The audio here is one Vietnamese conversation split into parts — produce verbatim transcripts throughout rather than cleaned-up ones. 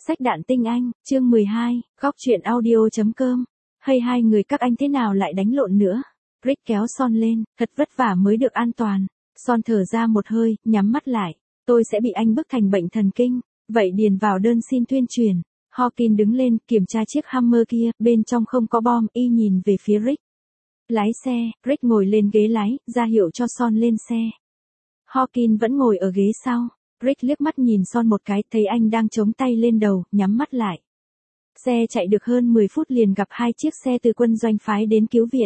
Sách đạn tinh anh, chương mười hai, góc truyện audio.com. Hay hai người các anh thế nào lại đánh lộn nữa? Rick kéo Son lên, thật vất vả mới được an toàn. Son thở ra một hơi, nhắm mắt lại. Tôi sẽ bị anh bức thành bệnh thần kinh. Vậy điền vào đơn xin tuyên truyền. Hawkins đứng lên, kiểm tra chiếc Hammer kia, bên trong không có bom, y nhìn về phía Rick. Lái xe, Rick ngồi lên ghế lái, ra hiệu cho Son lên xe. Hawkins vẫn ngồi ở ghế sau. Rick liếc mắt nhìn Son một cái, thấy anh đang chống tay lên đầu, nhắm mắt lại. Xe chạy được hơn mười phút liền gặp hai chiếc xe từ quân doanh phái đến cứu viện.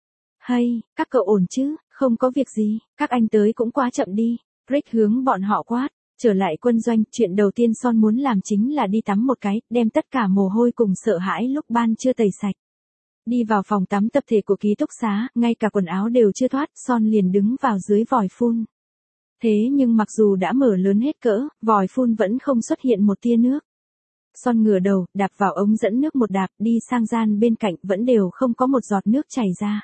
Hay, các cậu ổn chứ, không có việc gì, các anh tới cũng quá chậm đi. Rick hướng bọn họ quát, trở lại quân doanh, chuyện đầu tiên Son muốn làm chính là đi tắm một cái, đem tất cả mồ hôi cùng sợ hãi lúc ban chưa tẩy sạch. Đi vào phòng tắm tập thể của ký túc xá, ngay cả quần áo đều chưa thoát, Son liền đứng vào dưới vòi phun. Thế nhưng mặc dù đã mở lớn hết cỡ, vòi phun vẫn không xuất hiện một tia nước. Son ngửa đầu, đạp vào ống dẫn nước một đạp, đi sang gian bên cạnh vẫn đều không có một giọt nước chảy ra.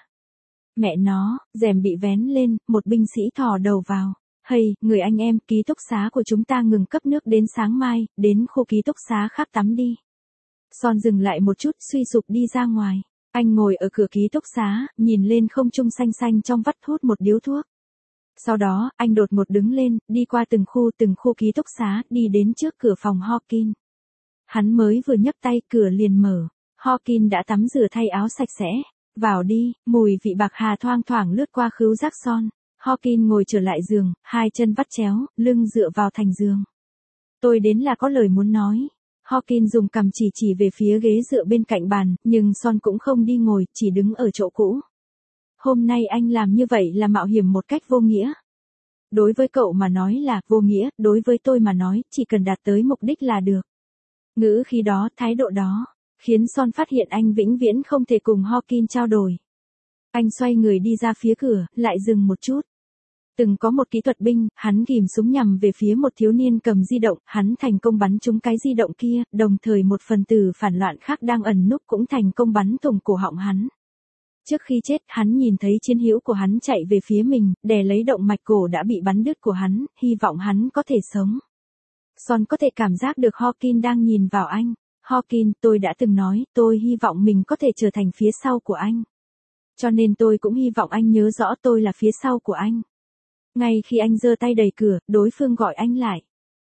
Mẹ nó, rèm bị vén lên, một binh sĩ thò đầu vào. Hay, người anh em, ký túc xá của chúng ta ngừng cấp nước đến sáng mai, đến khu ký túc xá khác tắm đi. Son dừng lại một chút, suy sụp đi ra ngoài. Anh ngồi ở cửa ký túc xá, nhìn lên không trung xanh xanh trong vắt hút một điếu thuốc. Sau đó, anh đột ngột đứng lên, đi qua từng khu từng khu ký túc xá, đi đến trước cửa phòng Hawkins. Hắn mới vừa nhấc tay, cửa liền mở. Hawkins đã tắm rửa thay áo sạch sẽ. Vào đi, mùi vị bạc hà thoang thoảng lướt qua khứu giác Son. Hawkins ngồi trở lại giường, hai chân vắt chéo, lưng dựa vào thành giường. Tôi đến là có lời muốn nói. Hawkins dùng cằm chỉ chỉ về phía ghế dựa bên cạnh bàn, nhưng Son cũng không đi ngồi, chỉ đứng ở chỗ cũ. Hôm nay anh làm như vậy là mạo hiểm một cách vô nghĩa. Đối với cậu mà nói là vô nghĩa, đối với tôi mà nói, chỉ cần đạt tới mục đích là được. Ngữ khí đó, thái độ đó, khiến Son phát hiện anh vĩnh viễn không thể cùng Hawkins trao đổi. Anh xoay người đi ra phía cửa, lại dừng một chút. Từng có một kỹ thuật binh, hắn ghim súng nhằm về phía một thiếu niên cầm di động, hắn thành công bắn trúng cái di động kia, đồng thời một phần tử phản loạn khác đang ẩn núp cũng thành công bắn thủng cổ họng hắn. Trước khi chết, hắn nhìn thấy chiến hữu của hắn chạy về phía mình, đè lấy động mạch cổ đã bị bắn đứt của hắn, hy vọng hắn có thể sống. Son có thể cảm giác được Hawkins đang nhìn vào anh. Hawkins, tôi đã từng nói, tôi hy vọng mình có thể trở thành phía sau của anh. Cho nên tôi cũng hy vọng anh nhớ rõ tôi là phía sau của anh. Ngay khi anh giơ tay đẩy cửa, đối phương gọi anh lại.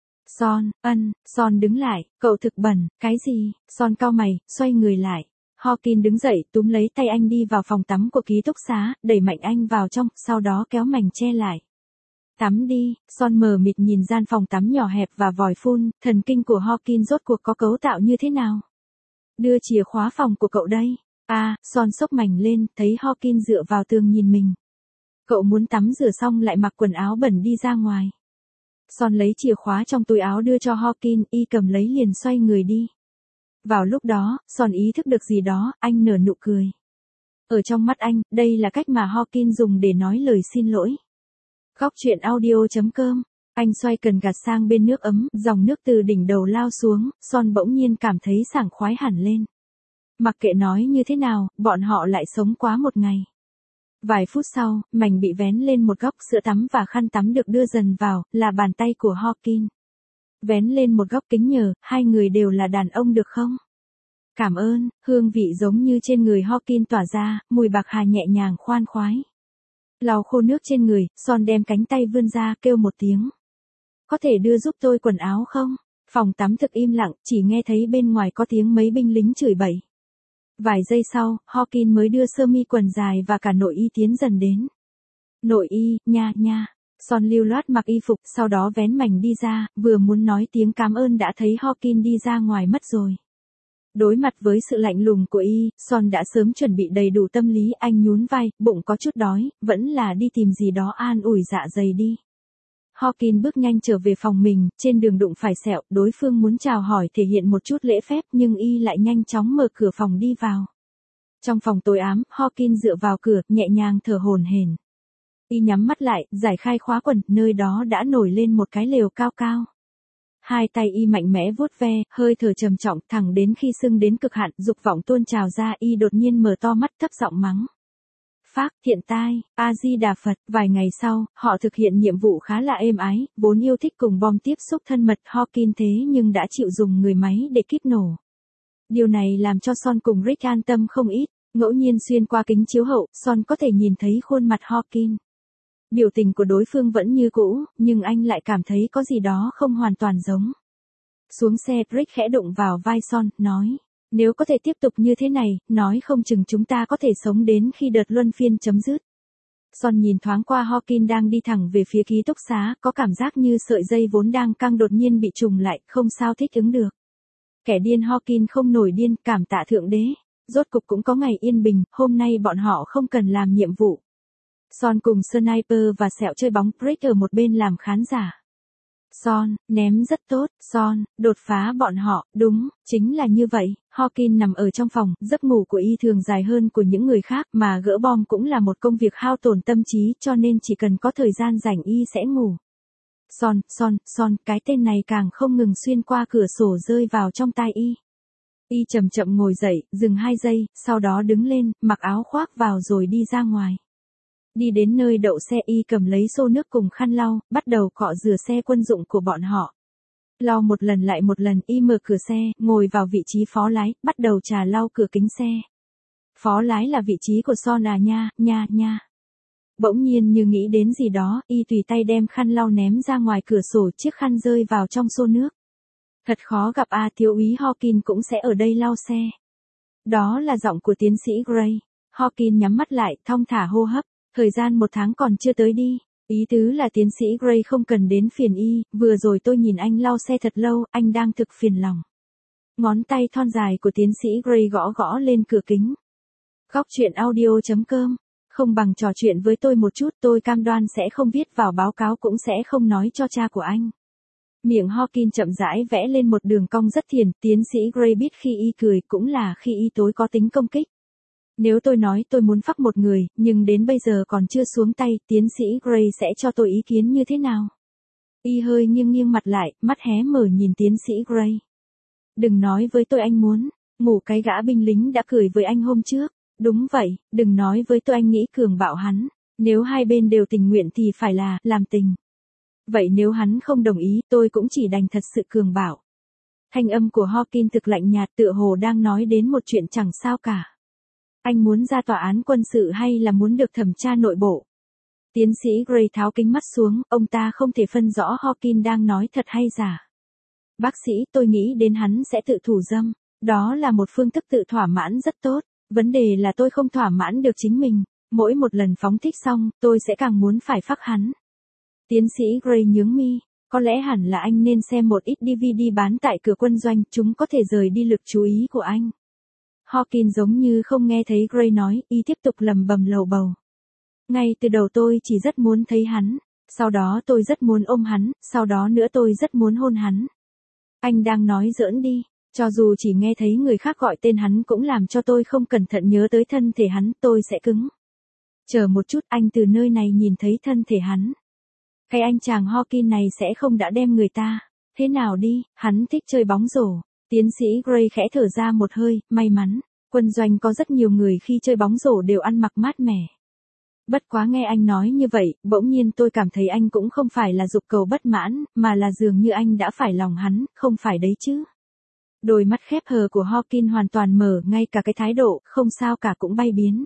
Son, ân, Son đứng lại, cậu thực bẩn, cái gì? Son cau mày, xoay người lại. Hawkins đứng dậy, túm lấy tay anh đi vào phòng tắm của ký túc xá, đẩy mạnh anh vào trong, sau đó kéo mảnh che lại. Tắm đi, Son mờ mịt nhìn gian phòng tắm nhỏ hẹp và vòi phun, thần kinh của Hawkins rốt cuộc có cấu tạo như thế nào? Đưa chìa khóa phòng của cậu đây. À, Son xốc mảnh lên, thấy Hawkins dựa vào tường nhìn mình. Cậu muốn tắm rửa xong lại mặc quần áo bẩn đi ra ngoài. Son lấy chìa khóa trong túi áo đưa cho Hawkins, y cầm lấy liền xoay người đi. Vào lúc đó, Son ý thức được gì đó, anh nở nụ cười. Ở trong mắt anh, đây là cách mà Hawkins dùng để nói lời xin lỗi. Góc truyện audio.com. Anh xoay cần gạt sang bên nước ấm, dòng nước từ đỉnh đầu lao xuống, Son bỗng nhiên cảm thấy sảng khoái hẳn lên. Mặc kệ nói như thế nào, bọn họ lại sống quá một ngày. Vài phút sau, mảnh bị vén lên một góc, sữa tắm và khăn tắm được đưa dần vào, là bàn tay của Hawkins. Vén lên một góc kính nhờ, hai người đều là đàn ông được không? Cảm ơn, hương vị giống như trên người Hawkins tỏa ra, mùi bạc hà nhẹ nhàng khoan khoái. Lau khô nước trên người, Son đem cánh tay vươn ra, kêu một tiếng. Có thể đưa giúp tôi quần áo không? Phòng tắm thực im lặng, chỉ nghe thấy bên ngoài có tiếng mấy binh lính chửi bậy. Vài giây sau, Hawkins mới đưa sơ mi quần dài và cả nội y tiến dần đến. Nội y, nha nha. Son lưu loát mặc y phục, sau đó vén mảnh đi ra, vừa muốn nói tiếng cảm ơn đã thấy Hawkins đi ra ngoài mất rồi. Đối mặt với sự lạnh lùng của y, Son đã sớm chuẩn bị đầy đủ tâm lý, anh nhún vai, bụng có chút đói, vẫn là đi tìm gì đó an ủi dạ dày đi. Hawkins bước nhanh trở về phòng mình, trên đường đụng phải Sẹo, đối phương muốn chào hỏi thể hiện một chút lễ phép nhưng y lại nhanh chóng mở cửa phòng đi vào. Trong phòng tối ám, Hawkins dựa vào cửa, nhẹ nhàng thở hổn hển. Y nhắm mắt lại, giải khai khóa quần, nơi đó đã nổi lên một cái lều cao cao. Hai tay y mạnh mẽ vuốt ve, hơi thở trầm trọng, thẳng đến khi sưng đến cực hạn, dục vọng tuôn trào ra, y đột nhiên mở to mắt thấp giọng mắng. phác, thiện tai, A-di-đà Phật. Vài ngày sau, họ thực hiện nhiệm vụ khá là êm ái, vốn yêu thích cùng bom tiếp xúc thân mật Hawkins thế nhưng đã chịu dùng người máy để kíp nổ. Điều này làm cho Son cùng Rick an tâm không ít, ngẫu nhiên xuyên qua kính chiếu hậu, Son có thể nhìn thấy khuôn mặt Hawkins. Biểu tình của đối phương vẫn như cũ, nhưng anh lại cảm thấy có gì đó không hoàn toàn giống. Xuống xe, Rick khẽ đụng vào vai Son, nói, nếu có thể tiếp tục như thế này, nói không chừng chúng ta có thể sống đến khi đợt luân phiên chấm dứt. Son nhìn thoáng qua Hawkins đang đi thẳng về phía ký túc xá, có cảm giác như sợi dây vốn đang căng đột nhiên bị trùng lại, không sao thích ứng được. Kẻ điên Hawkins không nổi điên, cảm tạ thượng đế. Rốt cục cũng có ngày yên bình, hôm nay bọn họ không cần làm nhiệm vụ. Son cùng Sniper và Sẹo chơi bóng, Rick ở một bên làm khán giả. Son, ném rất tốt, Son, đột phá bọn họ, đúng, chính là như vậy. Hawkins nằm ở trong phòng, giấc ngủ của y thường dài hơn của những người khác, mà gỡ bom cũng là một công việc hao tổn tâm trí, cho nên chỉ cần có thời gian rảnh y sẽ ngủ. Son, Son, Son, cái tên này càng không ngừng xuyên qua cửa sổ rơi vào trong tai y. Y chậm chậm ngồi dậy, dừng hai giây, sau đó đứng lên, mặc áo khoác vào rồi đi ra ngoài. Đi đến nơi đậu xe y cầm lấy xô nước cùng khăn lau, bắt đầu cọ rửa xe quân dụng của bọn họ. Lau một lần lại một lần, y mở cửa xe, ngồi vào vị trí phó lái, bắt đầu trà lau cửa kính xe. Phó lái là vị trí của Son à nha, nha, nha. Bỗng nhiên như nghĩ đến gì đó, y tùy tay đem khăn lau ném ra ngoài cửa sổ, chiếc khăn rơi vào trong xô nước. Thật khó gặp a, thiếu úy Hawkins cũng sẽ ở đây lau xe. Đó là giọng của tiến sĩ Gray. Hawkins nhắm mắt lại, thong thả hô hấp. Thời gian một tháng còn chưa tới đi. Ý tứ là tiến sĩ Gray không cần đến phiền y, vừa rồi tôi nhìn anh lau xe thật lâu, anh đang thực phiền lòng. Ngón tay thon dài của tiến sĩ Gray gõ gõ lên cửa kính. Góc chuyện audio chấm com. Không bằng trò chuyện với tôi một chút, tôi cam đoan sẽ không viết vào báo cáo cũng sẽ không nói cho cha của anh. Miệng Hawkins chậm rãi vẽ lên một đường cong rất thiền, tiến sĩ Gray biết khi y cười cũng là khi y tối có tính công kích. Nếu tôi nói tôi muốn phắc một người, nhưng đến bây giờ còn chưa xuống tay, tiến sĩ Gray sẽ cho tôi ý kiến như thế nào? Y hơi nghiêng nghiêng mặt lại, mắt hé mở nhìn tiến sĩ Gray. Đừng nói với tôi anh muốn, ngủ cái gã binh lính đã cười với anh hôm trước. Đúng vậy, đừng nói với tôi anh nghĩ cường bạo hắn. Nếu hai bên đều tình nguyện thì phải là, làm tình. Vậy nếu hắn không đồng ý, tôi cũng chỉ đành thật sự cường bạo. Thanh âm của Hawkins thực lạnh nhạt tựa hồ đang nói đến một chuyện chẳng sao cả. Anh muốn ra tòa án quân sự hay là muốn được thẩm tra nội bộ? Tiến sĩ Gray tháo kính mắt xuống, ông ta không thể phân rõ Hawkins đang nói thật hay giả. Bác sĩ, tôi nghĩ đến hắn sẽ tự thủ dâm. Đó là một phương thức tự thỏa mãn rất tốt. Vấn đề là tôi không thỏa mãn được chính mình. Mỗi một lần phóng thích xong, tôi sẽ càng muốn phải phắc hắn. Tiến sĩ Gray nhướng mi. Có lẽ hẳn là anh nên xem một ít đê vê đê bán tại cửa quân doanh, chúng có thể rời đi lực chú ý của anh. Hawkins giống như không nghe thấy Gray nói, y tiếp tục lầm bầm lầu bầu. Ngay từ đầu tôi chỉ rất muốn thấy hắn, sau đó tôi rất muốn ôm hắn, sau đó nữa tôi rất muốn hôn hắn. Anh đang nói giỡn đi, cho dù chỉ nghe thấy người khác gọi tên hắn cũng làm cho tôi không cẩn thận nhớ tới thân thể hắn, tôi sẽ cứng. Chờ một chút, anh từ nơi này nhìn thấy thân thể hắn. Cái anh chàng Hawkins này sẽ không đã đem người ta. Thế nào đi, hắn thích chơi bóng rổ. Tiến sĩ Gray khẽ thở ra một hơi, may mắn. Quân doanh có rất nhiều người khi chơi bóng rổ đều ăn mặc mát mẻ. Bất quá nghe anh nói như vậy, bỗng nhiên tôi cảm thấy anh cũng không phải là dục cầu bất mãn, mà là dường như anh đã phải lòng hắn, không phải đấy chứ. Đôi mắt khép hờ của Hawkins hoàn toàn mở, ngay cả cái thái độ, không sao cả cũng bay biến.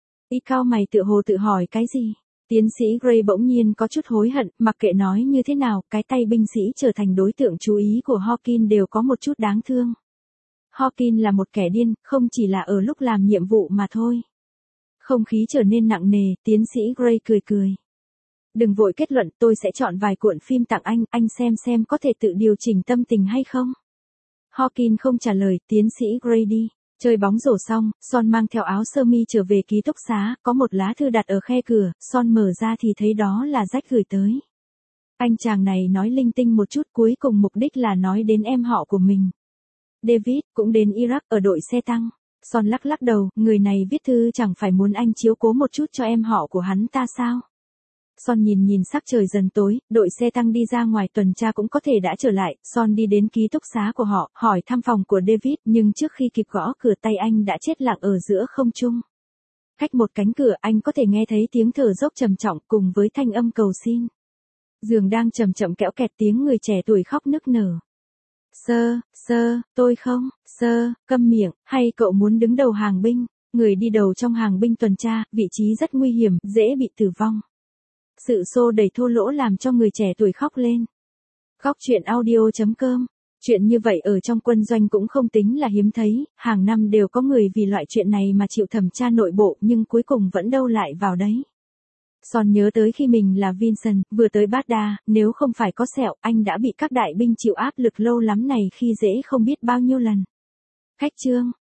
Y cao mày tự hồ tự hỏi cái gì? Tiến sĩ Gray bỗng nhiên có chút hối hận, mặc kệ nói như thế nào, cái tay binh sĩ trở thành đối tượng chú ý của Hawkins đều có một chút đáng thương. Hawkins là một kẻ điên, không chỉ là ở lúc làm nhiệm vụ mà thôi. Không khí trở nên nặng nề, tiến sĩ Gray cười cười. Đừng vội kết luận, tôi sẽ chọn vài cuộn phim tặng anh, anh xem xem có thể tự điều chỉnh tâm tình hay không. Hawkins không trả lời, tiến sĩ Gray đi. Chơi bóng rổ xong, Son mang theo áo sơ mi trở về ký túc xá, có một lá thư đặt ở khe cửa, Son mở ra thì thấy đó là Jack gửi tới. Anh chàng này nói linh tinh một chút, cuối cùng mục đích là nói đến em họ của mình. David, cũng đến Iraq ở đội xe tăng. Son lắc lắc đầu, người này viết thư chẳng phải muốn anh chiếu cố một chút cho em họ của hắn ta sao? Son nhìn nhìn sắc trời dần tối, đội xe tăng đi ra ngoài tuần tra cũng có thể đã trở lại, Son đi đến ký túc xá của họ, hỏi thăm phòng của David, nhưng trước khi kịp gõ cửa tay anh đã chết lặng ở giữa không trung. Cách một cánh cửa anh có thể nghe thấy tiếng thở dốc trầm trọng cùng với thanh âm cầu xin. Giường đang chậm chậm kéo kẹt tiếng người trẻ tuổi khóc nức nở. Sơ, sơ, tôi không, sơ, câm miệng, hay cậu muốn đứng đầu hàng binh? Người đi đầu trong hàng binh tuần tra, vị trí rất nguy hiểm, dễ bị tử vong. Sự xô đẩy thô lỗ làm cho người trẻ tuổi khóc lên. Góc truyện audio chấm com. Chuyện như vậy ở trong quân doanh cũng không tính là hiếm thấy, hàng năm đều có người vì loại chuyện này mà chịu thẩm tra nội bộ nhưng cuối cùng vẫn đâu lại vào đấy. Son nhớ tới khi mình là Vincent, vừa tới Baghdad, nếu không phải có sẹo, anh đã bị các đại binh chịu áp lực lâu lắm này khi dễ không biết bao nhiêu lần. Khách chương